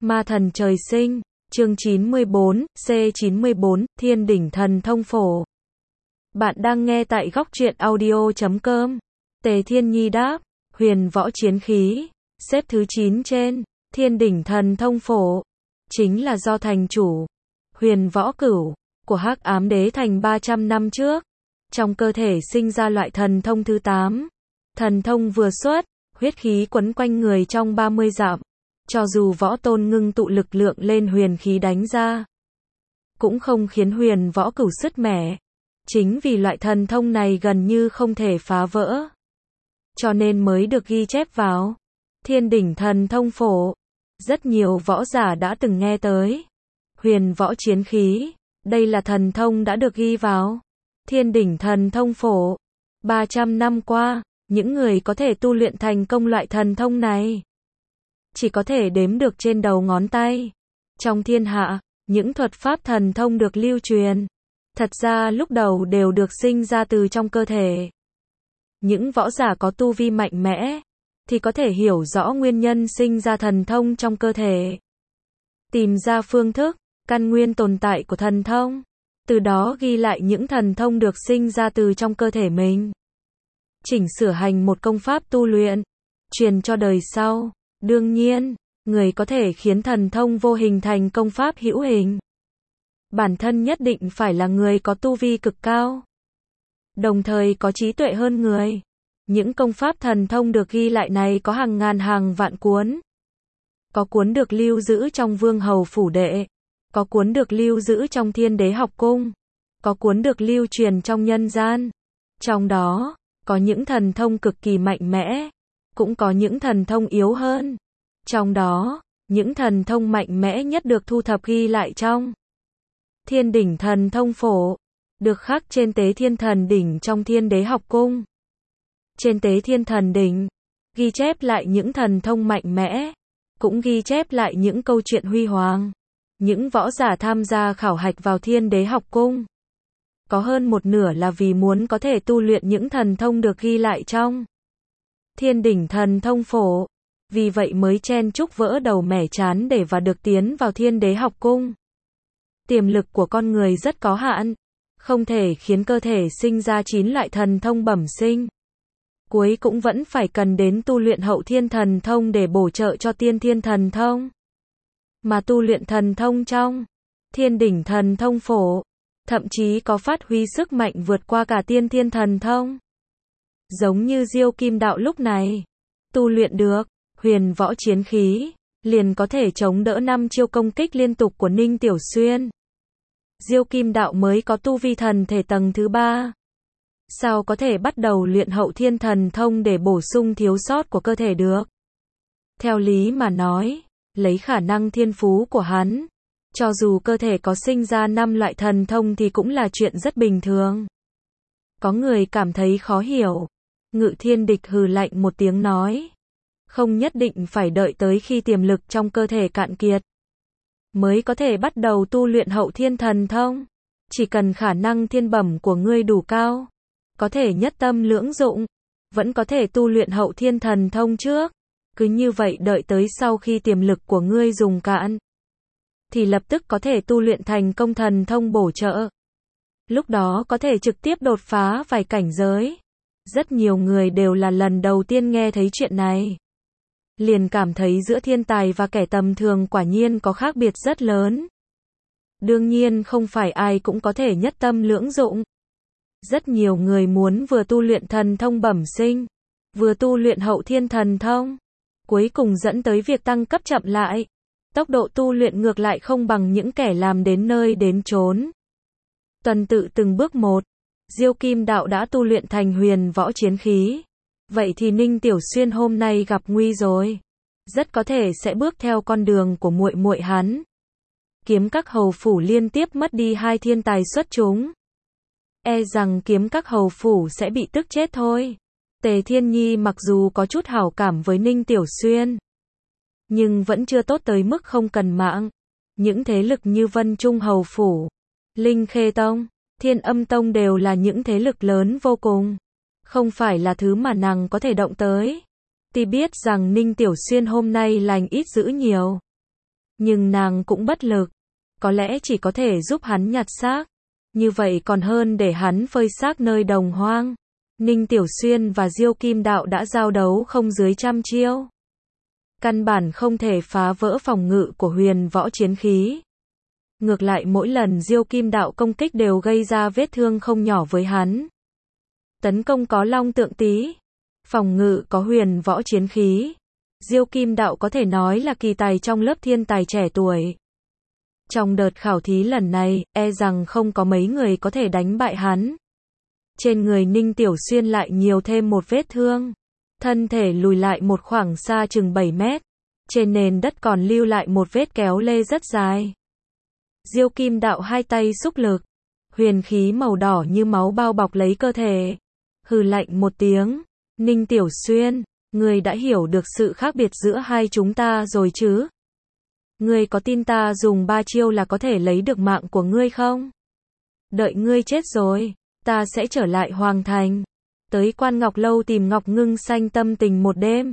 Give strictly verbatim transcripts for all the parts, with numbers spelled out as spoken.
Ma thần trời sinh, chương chín mươi bốn, C chín mươi bốn, Thiên đỉnh thần thông phổ. Bạn đang nghe tại góc truyện audio chấm com. Tề Thiên Nhi đáp, huyền võ chiến khí, xếp thứ chín trên, Thiên đỉnh thần thông phổ, chính là do thành chủ, huyền võ cửu, của Hắc Ám Đế Thành ba trăm năm trước, trong cơ thể sinh ra loại thần thông thứ tám. Thần thông vừa xuất, huyết khí quấn quanh người trong ba mươi dặm. Cho dù võ tôn ngưng tụ lực lượng lên huyền khí đánh ra, cũng không khiến huyền võ cửu sứt mẻ. Chính vì loại thần thông này gần như không thể phá vỡ, cho nên mới được ghi chép vào Thiên đỉnh thần thông phổ. Rất nhiều võ giả đã từng nghe tới huyền võ chiến khí, đây là thần thông đã được ghi vào Thiên đỉnh thần thông phổ. ba trăm năm qua, những người có thể tu luyện thành công loại thần thông này chỉ có thể đếm được trên đầu ngón tay. Trong thiên hạ, những thuật pháp thần thông được lưu truyền, thật ra lúc đầu đều được sinh ra từ trong cơ thể. Những võ giả có tu vi mạnh mẽ, thì có thể hiểu rõ nguyên nhân sinh ra thần thông trong cơ thể. Tìm ra phương thức, căn nguyên tồn tại của thần thông, từ đó ghi lại những thần thông được sinh ra từ trong cơ thể mình. Chỉnh sửa hành một công pháp tu luyện, truyền cho đời sau. Đương nhiên, người có thể khiến thần thông vô hình thành công pháp hữu hình, bản thân nhất định phải là người có tu vi cực cao, đồng thời có trí tuệ hơn người. Những công pháp thần thông được ghi lại này có hàng ngàn hàng vạn cuốn. Có cuốn được lưu giữ trong vương hầu phủ đệ, có cuốn được lưu giữ trong thiên đế học cung, có cuốn được lưu truyền trong nhân gian. Trong đó, có những thần thông cực kỳ mạnh mẽ, cũng có những thần thông yếu hơn. Trong đó, những thần thông mạnh mẽ nhất được thu thập ghi lại trong Thiên đỉnh thần thông phổ, được khắc trên tế thiên thần đỉnh trong thiên đế học cung. Trên tế thiên thần đỉnh, ghi chép lại những thần thông mạnh mẽ, cũng ghi chép lại những câu chuyện huy hoàng. Những võ giả tham gia khảo hạch vào thiên đế học cung, có hơn một nửa là vì muốn có thể tu luyện những thần thông được ghi lại trong Thiên đỉnh thần thông phổ, vì vậy mới chen chúc vỡ đầu mẻ trán để và được tiến vào thiên đế học cung. Tiềm lực của con người rất có hạn, không thể khiến cơ thể sinh ra chín loại thần thông bẩm sinh. Cuối cũng vẫn phải cần đến tu luyện hậu thiên thần thông để bổ trợ cho tiên thiên thần thông. Mà tu luyện thần thông trong Thiên đỉnh thần thông phổ, thậm chí có phát huy sức mạnh vượt qua cả tiên thiên thần thông. Giống như Diêu Kim Đạo lúc này, tu luyện được huyền võ chiến khí, liền có thể chống đỡ năm chiêu công kích liên tục của Ninh Tiểu Xuyên. Diêu Kim Đạo mới có tu vi thần thể tầng thứ ba. Sao có thể bắt đầu luyện hậu thiên thần thông để bổ sung thiếu sót của cơ thể được? Theo lý mà nói, lấy khả năng thiên phú của hắn, cho dù cơ thể có sinh ra năm loại thần thông thì cũng là chuyện rất bình thường. Có người cảm thấy khó hiểu. Ngự Thiên Địch hừ lạnh một tiếng nói, không nhất định phải đợi tới khi tiềm lực trong cơ thể cạn kiệt mới có thể bắt đầu tu luyện hậu thiên thần thông. Chỉ cần khả năng thiên bẩm của ngươi đủ cao, có thể nhất tâm lưỡng dụng, vẫn có thể tu luyện hậu thiên thần thông trước. Cứ như vậy đợi tới sau khi tiềm lực của ngươi dùng cạn, thì lập tức có thể tu luyện thành công thần thông bổ trợ. Lúc đó có thể trực tiếp đột phá vài cảnh giới. Rất nhiều người đều là lần đầu tiên nghe thấy chuyện này, liền cảm thấy giữa thiên tài và kẻ tầm thường quả nhiên có khác biệt rất lớn. Đương nhiên không phải ai cũng có thể nhất tâm lưỡng dụng. Rất nhiều người muốn vừa tu luyện thần thông bẩm sinh, vừa tu luyện hậu thiên thần thông, cuối cùng dẫn tới việc tăng cấp chậm lại. Tốc độ tu luyện ngược lại không bằng những kẻ làm đến nơi đến chốn. Tuần tự từng bước một, Diêu Kim Đạo đã tu luyện thành huyền võ chiến khí. Vậy thì Ninh Tiểu Xuyên hôm nay gặp nguy rồi. Rất có thể sẽ bước theo con đường của muội muội hắn. Kiếm Các hầu phủ liên tiếp mất đi hai thiên tài xuất chúng. E rằng Kiếm Các hầu phủ sẽ bị tức chết thôi. Tề Thiên Nhi mặc dù có chút hảo cảm với Ninh Tiểu Xuyên, nhưng vẫn chưa tốt tới mức không cần mạng. Những thế lực như Vân Trung hầu phủ, Linh Khê Tông, Thiên Âm Tông đều là những thế lực lớn vô cùng, không phải là thứ mà nàng có thể động tới. Ti biết rằng Ninh Tiểu Xuyên hôm nay lành ít dữ nhiều, Nhưng nàng cũng bất lực. Có lẽ chỉ có thể giúp hắn nhặt xác. Như vậy còn hơn để hắn phơi xác nơi đồng hoang. Ninh Tiểu Xuyên và Diêu Kim Đạo đã giao đấu không dưới trăm chiêu. Căn bản không thể phá vỡ phòng ngự của huyền võ chiến khí. Ngược lại mỗi lần Diêu Kim Đạo công kích đều gây ra vết thương không nhỏ với hắn. Tấn công có long tượng tí, phòng ngự có huyền võ chiến khí. Diêu Kim Đạo có thể nói là kỳ tài trong lớp thiên tài trẻ tuổi. Trong đợt khảo thí lần này, e rằng không có mấy người có thể đánh bại hắn. Trên người Ninh Tiểu Xuyên lại nhiều thêm một vết thương. Thân thể lùi lại một khoảng xa chừng bảy mét. Trên nền đất còn lưu lại một vết kéo lê rất dài. Diêu Kim Đạo hai tay xúc lực. Huyền khí màu đỏ như máu bao bọc lấy cơ thể. Hừ lạnh một tiếng. Ninh Tiểu Xuyên, ngươi đã hiểu được sự khác biệt giữa hai chúng ta rồi chứ? Ngươi có tin ta dùng ba chiêu là có thể lấy được mạng của ngươi không? Đợi ngươi chết rồi, ta sẽ trở lại Hoàng Thành. Tới Quan Ngọc Lâu tìm Ngọc Ngưng Xanh tâm tình một đêm.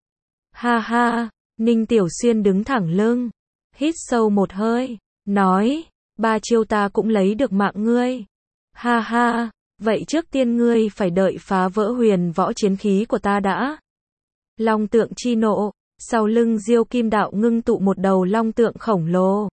Ha ha, Ninh Tiểu Xuyên đứng thẳng lưng. Hít sâu một hơi, nói, ba chiêu ta cũng lấy được mạng ngươi. Ha ha, vậy trước tiên ngươi phải đợi phá vỡ huyền võ chiến khí của ta đã. Long tượng chi nộ, sau lưng Diêu Kim Đạo ngưng tụ một đầu long tượng khổng lồ.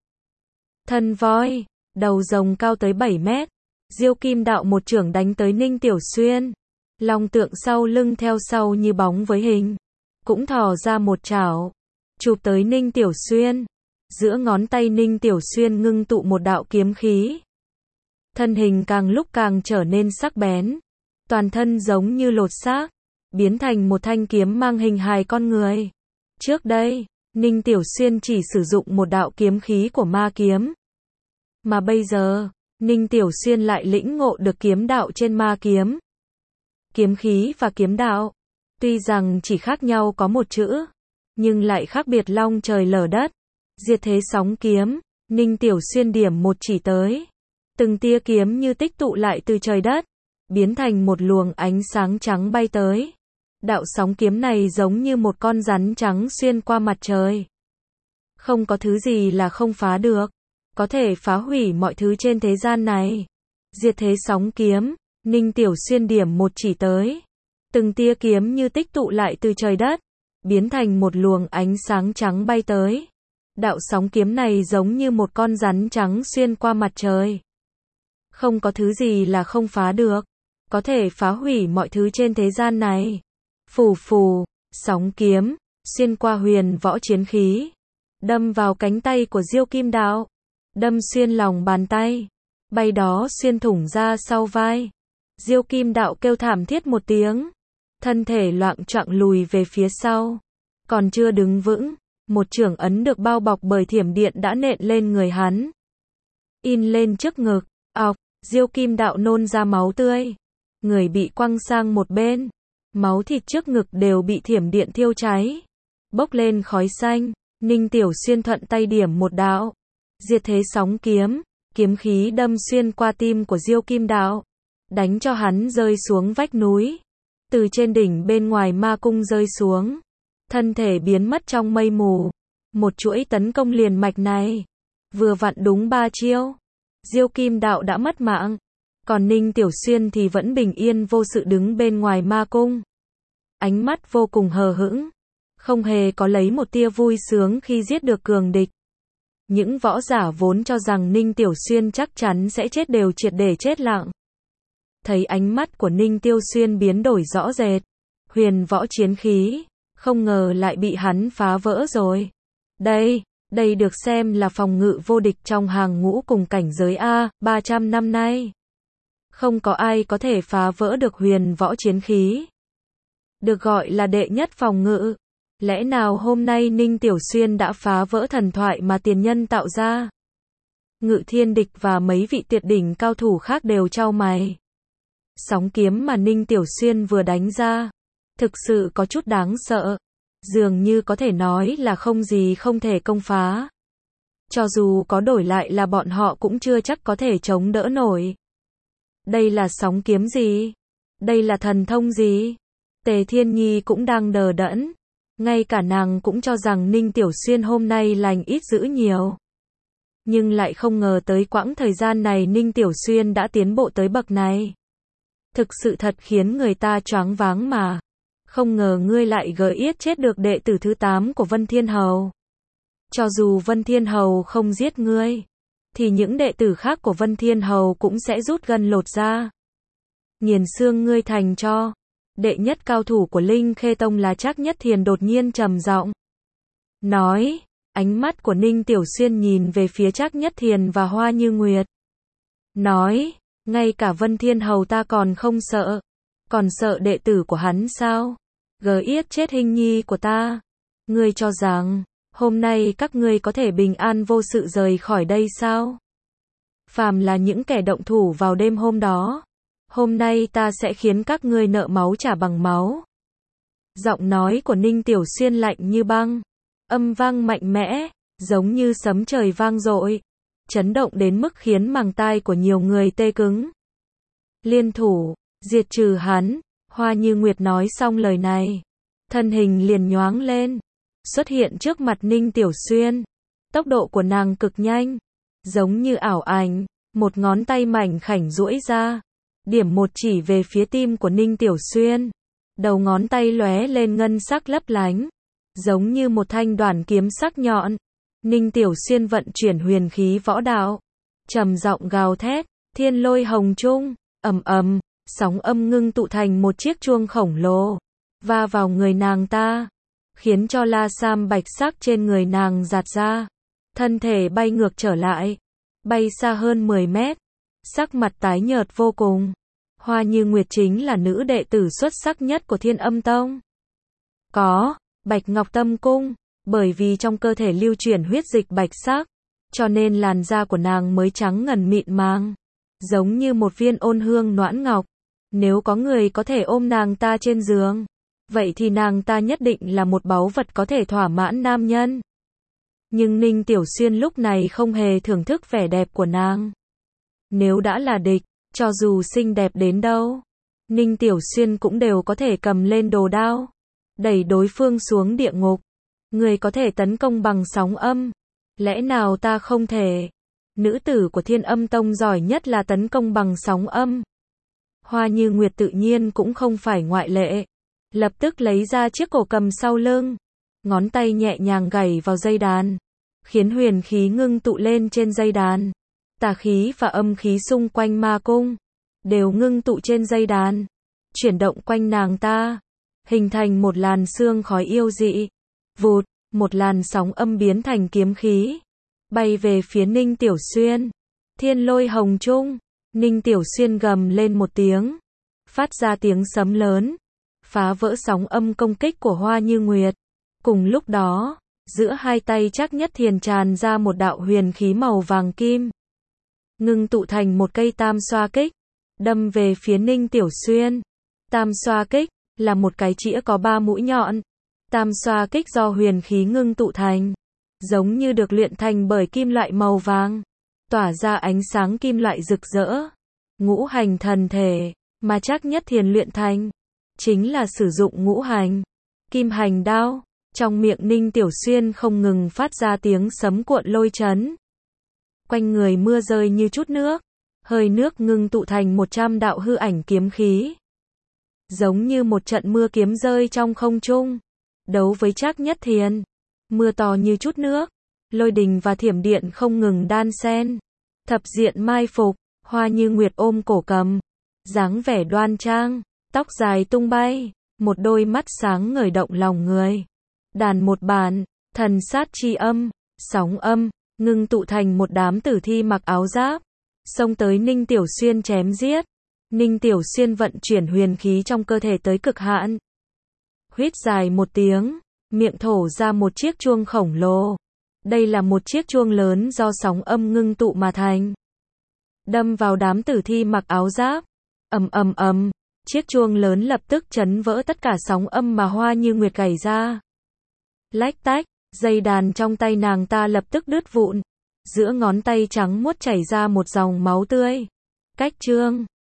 Thân voi, đầu rồng cao tới bảy mét. Diêu Kim Đạo một chưởng đánh tới Ninh Tiểu Xuyên. Long tượng sau lưng theo sau như bóng với hình. Cũng thò ra một chảo. Chụp tới Ninh Tiểu Xuyên. Giữa ngón tay Ninh Tiểu Xuyên ngưng tụ một đạo kiếm khí. Thân hình càng lúc càng trở nên sắc bén. Toàn thân giống như lột xác. Biến thành một thanh kiếm mang hình hài con người. Trước đây, Ninh Tiểu Xuyên chỉ sử dụng một đạo kiếm khí của ma kiếm. Mà bây giờ, Ninh Tiểu Xuyên lại lĩnh ngộ được kiếm đạo trên ma kiếm. Kiếm khí và kiếm đạo, tuy rằng chỉ khác nhau có một chữ, nhưng lại khác biệt long trời lở đất. Diệt thế sóng kiếm, Ninh Tiểu Xuyên điểm một chỉ tới. Từng tia kiếm như tích tụ lại từ trời đất, biến thành một luồng ánh sáng trắng bay tới. Đạo sóng kiếm này giống như một con rắn trắng xuyên qua mặt trời. Không có thứ gì là không phá được, có thể phá hủy mọi thứ trên thế gian này. Diệt thế sóng kiếm, Ninh Tiểu Xuyên điểm một chỉ tới. Từng tia kiếm như tích tụ lại từ trời đất, biến thành một luồng ánh sáng trắng bay tới. Đạo sóng kiếm này giống như một con rắn trắng xuyên qua mặt trời. Không có thứ gì là không phá được, có thể phá hủy mọi thứ trên thế gian này. Phù phù, sóng kiếm, xuyên qua huyền võ chiến khí. Đâm vào cánh tay của Diêu Kim Đạo. Đâm xuyên lòng bàn tay. Bay đó xuyên thủng ra sau vai. Diêu Kim Đạo kêu thảm thiết một tiếng. Thân thể loạng choạng lùi về phía sau. Còn chưa đứng vững, một chưởng ấn được bao bọc bởi thiểm điện đã nện lên người hắn. In lên trước ngực, ọc, Diêu Kim Đạo nôn ra máu tươi. Người bị quăng sang một bên. Máu thịt trước ngực đều bị thiểm điện thiêu cháy. Bốc lên khói xanh, Ninh Tiểu Xuyên thuận tay điểm một đạo. Diệt thế sóng kiếm, kiếm khí đâm xuyên qua tim của Diêu Kim Đạo. Đánh cho hắn rơi xuống vách núi. Từ trên đỉnh bên ngoài ma cung rơi xuống. Thân thể biến mất trong mây mù. Một chuỗi tấn công liền mạch này. Vừa vặn đúng ba chiêu. Diêu Kim Đạo đã mất mạng. Còn Ninh Tiểu Xuyên thì vẫn bình yên vô sự đứng bên ngoài ma cung. Ánh mắt vô cùng hờ hững. Không hề có lấy một tia vui sướng khi giết được cường địch. Những võ giả vốn cho rằng Ninh Tiểu Xuyên chắc chắn sẽ chết đều triệt để chết lặng. Thấy ánh mắt của Ninh Tiểu Xuyên biến đổi rõ rệt. Huyền võ chiến khí, không ngờ lại bị hắn phá vỡ rồi. Đây, đây được xem là phòng ngự vô địch trong hàng ngũ cùng cảnh giới A, ba trăm năm nay. Không có ai có thể phá vỡ được huyền võ chiến khí. Được gọi là đệ nhất phòng ngự. Lẽ nào hôm nay Ninh Tiểu Xuyên đã phá vỡ thần thoại mà tiền nhân tạo ra? Ngự Thiên Địch và mấy vị tuyệt đỉnh cao thủ khác đều chau mày. Sóng kiếm mà Ninh Tiểu Xuyên vừa đánh ra, thực sự có chút đáng sợ. Dường như có thể nói là không gì không thể công phá. Cho dù có đổi lại là bọn họ cũng chưa chắc có thể chống đỡ nổi. Đây là sóng kiếm gì? Đây là thần thông gì? Tề Thiên Nhi cũng đang đờ đẫn. Ngay cả nàng cũng cho rằng Ninh Tiểu Xuyên hôm nay lành ít dữ nhiều. Nhưng lại không ngờ tới quãng thời gian này Ninh Tiểu Xuyên đã tiến bộ tới bậc này. Thực sự thật khiến người ta choáng váng mà. Không ngờ ngươi lại gỡ yết chết được đệ tử thứ tám của Vân Thiên Hầu. Cho dù Vân Thiên Hầu không giết ngươi, thì những đệ tử khác của Vân Thiên Hầu cũng sẽ rút gân lột da, nghiền xương ngươi thành cho. Đệ nhất cao thủ của Linh Khê Tông là Trác Nhất Thiền đột nhiên trầm giọng nói, ánh mắt của Ninh Tiểu Xuyên nhìn về phía Trác Nhất Thiền và Hoa Như Nguyệt. Nói, ngay cả Vân Thiên Hầu ta còn không sợ, còn sợ đệ tử của hắn sao? Gờ yết chết hình nhi của ta. Ngươi cho rằng, hôm nay các ngươi có thể bình an vô sự rời khỏi đây sao? Phàm là những kẻ động thủ vào đêm hôm đó, hôm nay ta sẽ khiến các ngươi nợ máu trả bằng máu. Giọng nói của Ninh Tiểu Xuyên lạnh như băng, âm vang mạnh mẽ, giống như sấm trời vang dội, chấn động đến mức khiến màng tai của nhiều người tê cứng. Liên thủ, diệt trừ hắn. Hoa Như Nguyệt nói xong lời này, thân hình liền nhoáng lên, xuất hiện trước mặt Ninh Tiểu Xuyên. Tốc độ của nàng cực nhanh, giống như ảo ảnh, một ngón tay mảnh khảnh duỗi ra, điểm một chỉ về phía tim của Ninh Tiểu Xuyên. Đầu ngón tay lóe lên ngân sắc lấp lánh, giống như một thanh đoản kiếm sắc nhọn. Ninh Tiểu Xuyên vận chuyển huyền khí võ đạo, trầm giọng gào thét, thiên lôi hồng trung, ầm ầm, sóng âm ngưng tụ thành một chiếc chuông khổng lồ, va vào người nàng ta, khiến cho la sam bạch sắc trên người nàng giạt ra, thân thể bay ngược trở lại, bay xa hơn mười mét, sắc mặt tái nhợt vô cùng. Hoa Như Nguyệt chính là nữ đệ tử xuất sắc nhất của Thiên Âm Tông. Có Bạch Ngọc Tâm Cung, bởi vì trong cơ thể lưu chuyển huyết dịch bạch sắc, cho nên làn da của nàng mới trắng ngần mịn màng, giống như một viên ôn hương noãn ngọc. Nếu có người có thể ôm nàng ta trên giường, vậy thì nàng ta nhất định là một báu vật có thể thỏa mãn nam nhân. Nhưng Ninh Tiểu Xuyên lúc này không hề thưởng thức vẻ đẹp của nàng. Nếu đã là địch, cho dù xinh đẹp đến đâu, Ninh Tiểu Xuyên cũng đều có thể cầm lên đồ đao, đẩy đối phương xuống địa ngục. Người có thể tấn công bằng sóng âm, lẽ nào ta không thể? Nữ tử của Thiên Âm Tông giỏi nhất là tấn công bằng sóng âm. Hoa Như Nguyệt tự nhiên cũng không phải ngoại lệ, lập tức lấy ra chiếc cổ cầm sau lưng, ngón tay nhẹ nhàng gảy vào dây đàn, khiến huyền khí ngưng tụ lên trên dây đàn. Tà khí và âm khí xung quanh ma cung đều ngưng tụ trên dây đàn, chuyển động quanh nàng ta, hình thành một làn sương khói yêu dị. Vụt, một làn sóng âm biến thành kiếm khí, bay về phía Ninh Tiểu Xuyên. Thiên lôi hồng trung, Ninh Tiểu Xuyên gầm lên một tiếng, phát ra tiếng sấm lớn, phá vỡ sóng âm công kích của Hoa Như Nguyệt. Cùng lúc đó, giữa hai tay Trác Nhất Thiền tràn ra một đạo huyền khí màu vàng kim, ngưng tụ thành một cây tam xoa kích, đâm về phía Ninh Tiểu Xuyên. Tam xoa kích là một cái chĩa có ba mũi nhọn. Tam xoa kích do huyền khí ngưng tụ thành, giống như được luyện thành bởi kim loại màu vàng, tỏa ra ánh sáng kim loại rực rỡ. Ngũ hành thần thể mà Trác Nhất Thiền luyện thành, chính là sử dụng ngũ hành kim hành đao. Trong miệng Ninh Tiểu Xuyên không ngừng phát ra tiếng sấm cuộn lôi chấn. Quanh người mưa rơi như chút nước, hơi nước ngưng tụ thành một trăm đạo hư ảnh kiếm khí, giống như một trận mưa kiếm rơi trong không trung. Đấu với Trác Nhất Thiền, mưa to như chút nước, lôi đình và thiểm điện không ngừng đan xen, thập diện mai phục. Hoa Như Nguyệt ôm cổ cầm, dáng vẻ đoan trang, tóc dài tung bay, một đôi mắt sáng ngời động lòng người. Đàn một bản, thần sát chi âm, sóng âm, ngưng tụ thành một đám tử thi mặc áo giáp, xông tới Ninh Tiểu Xuyên chém giết. Ninh Tiểu Xuyên vận chuyển huyền khí trong cơ thể tới cực hạn, huýt dài một tiếng, miệng thổ ra một chiếc chuông khổng lồ. Đây là một chiếc chuông lớn do sóng âm ngưng tụ mà thành, đâm vào đám tử thi mặc áo giáp. Ầm ầm ầm, chiếc chuông lớn lập tức chấn vỡ tất cả sóng âm mà Hoa Như Nguyệt gảy ra. Lách tách, dây đàn trong tay nàng ta lập tức đứt vụn, giữa ngón tay trắng muốt chảy ra một dòng máu tươi. Cách chương